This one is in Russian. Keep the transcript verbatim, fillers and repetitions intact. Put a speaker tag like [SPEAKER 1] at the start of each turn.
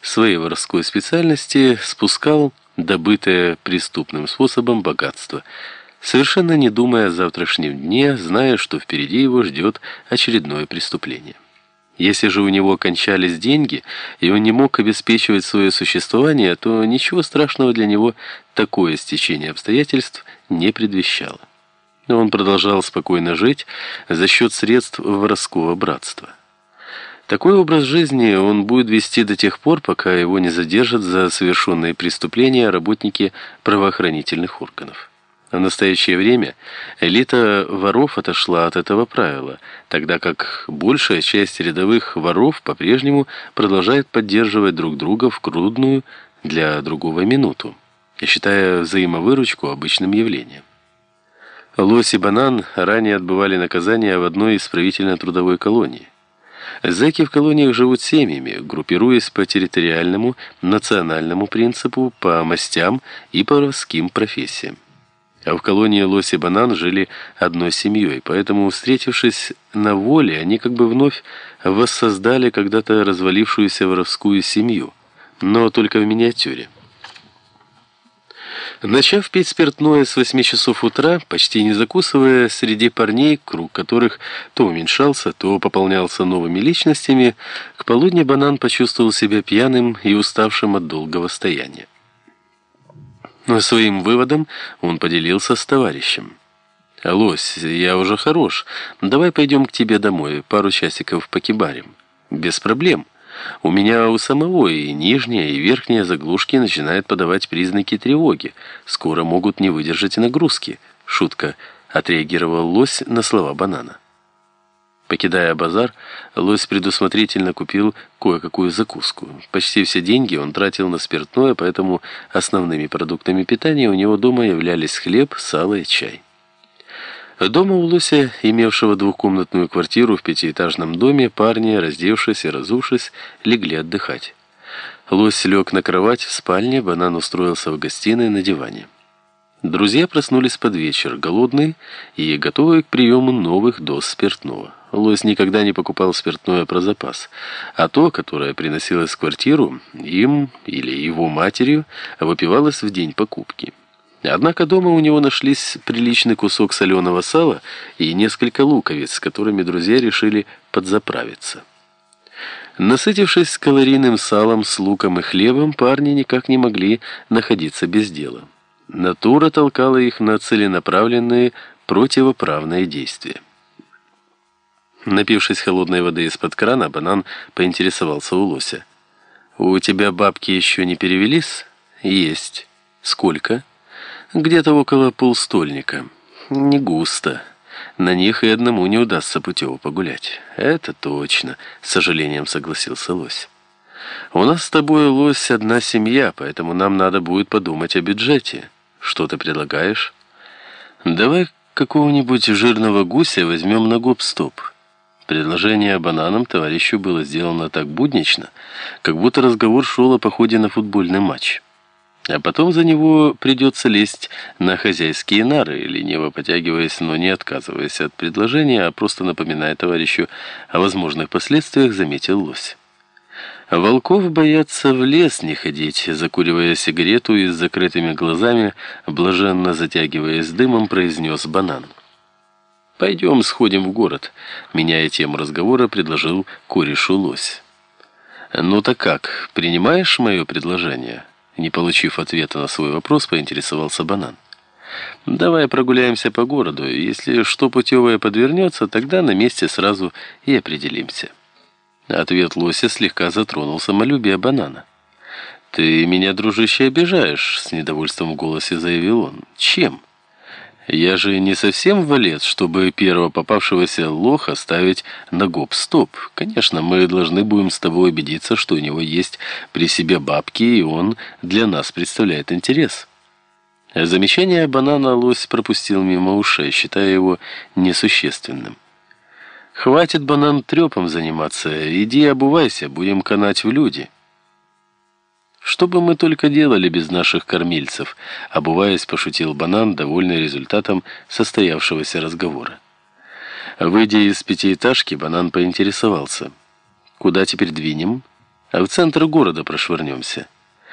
[SPEAKER 1] своей воровской специальности спускал добытое преступным способом богатство, совершенно не думая о завтрашнем дне, зная, что впереди его ждет очередное преступление. Если же у него кончались деньги, и он не мог обеспечивать свое существование, то ничего страшного для него такое стечение обстоятельств не предвещало. Но он продолжал спокойно жить за счет средств воровского братства. Такой образ жизни он будет вести до тех пор, пока его не задержат за совершенные преступления работники правоохранительных органов. В настоящее время элита воров отошла от этого правила, тогда как большая часть рядовых воров по-прежнему продолжает поддерживать друг друга в трудную для другого минуту, считая взаимовыручку обычным явлением. Лось и Банан ранее отбывали наказание в одной исправительно-трудовой колонии. Зэки в колониях живут семьями, группируясь по территориальному, национальному принципу, по мастям и по воровским профессиям. А в колонии Лось и Банан жили одной семьей, поэтому, встретившись на воле, они как бы вновь воссоздали когда-то развалившуюся воровскую семью, но только в миниатюре. Начав пить спиртное с восьми часов утра, почти не закусывая, среди парней, круг которых то уменьшался, то пополнялся новыми личностями, к полудню Банан почувствовал себя пьяным и уставшим от долгого стояния. Но своим выводом он поделился с товарищем. «Лось, я уже хорош. Давай пойдем к тебе домой, пару часиков покебарим». «Без проблем. У меня у самого и нижняя, и верхняя заглушки начинают подавать признаки тревоги. Скоро могут не выдержать нагрузки». Шутка. Отреагировал Лось на слова Банана. Покидая базар, Лось предусмотрительно купил кое-какую закуску. Почти все деньги он тратил на спиртное, поэтому основными продуктами питания у него дома являлись хлеб, сало и чай. Дома у Лося, имевшего двухкомнатную квартиру в пятиэтажном доме, парни, раздевшись и разувшись, легли отдыхать. Лось лег на кровать в спальне, Банан устроился в гостиной на диване. Друзья проснулись под вечер, голодные и готовые к приему новых доз спиртного. Лось никогда не покупал спиртное про запас, а то, которое приносилось в квартиру, им или его матерью, выпивалось в день покупки. Однако дома у него нашлись приличный кусок соленого сала и несколько луковиц, с которыми друзья решили подзаправиться. Насытившись калорийным салом с луком и хлебом, парни никак не могли находиться без дела. Натура толкала их на целенаправленные противоправные действия. Напившись холодной воды из-под крана, Банан поинтересовался у Лося. «У тебя бабки еще не перевелись?» «Есть». «Сколько?» «Где-то около полстольника». «Не густо. На них и одному не удастся путево погулять». «Это точно», — с сожалением согласился Лось. «У нас с тобой, Лось, одна семья, поэтому нам надо будет подумать о бюджете. Что ты предлагаешь?» «Давай какого-нибудь жирного гуся возьмем на гоп-стоп». Предложение Бананом товарищу было сделано так буднично, как будто разговор шел о походе на футбольный матч. А потом за него придется лезть на хозяйские нары, лениво потягиваясь, но не отказываясь от предложения, а просто напоминая товарищу о возможных последствиях, заметил Лось. «Волков боятся в лес не ходить», закуривая сигарету и с закрытыми глазами, блаженно затягиваясь дымом, произнес Банан. «Пойдем сходим в город», меняя тему разговора, предложил корешу Лось. «Ну так как, принимаешь мое предложение?» Не получив ответа на свой вопрос, поинтересовался Банан. «Давай прогуляемся по городу, если что путевое подвернется, тогда на месте сразу и определимся». Ответ Лося слегка затронул самолюбие Банана. «Ты меня, дружище, обижаешь», — с недовольством в голосе заявил он. «Чем? Я же не совсем валет, чтобы первого попавшегося лоха ставить на гоп-стоп. Конечно, мы должны будем с тобой убедиться, что у него есть при себе бабки, и он для нас представляет интерес». Замечание Банана Лось пропустил мимо ушей, считая его несущественным. «Хватит, Банан, трепом заниматься. Иди обувайся, будем канать в люди». «Что бы мы только делали без наших кормильцев?» Обуваясь, пошутил Банан, довольный результатом состоявшегося разговора. Выйдя из пятиэтажки, Банан поинтересовался. «Куда теперь двинем?» а в центр города прошвырнемся.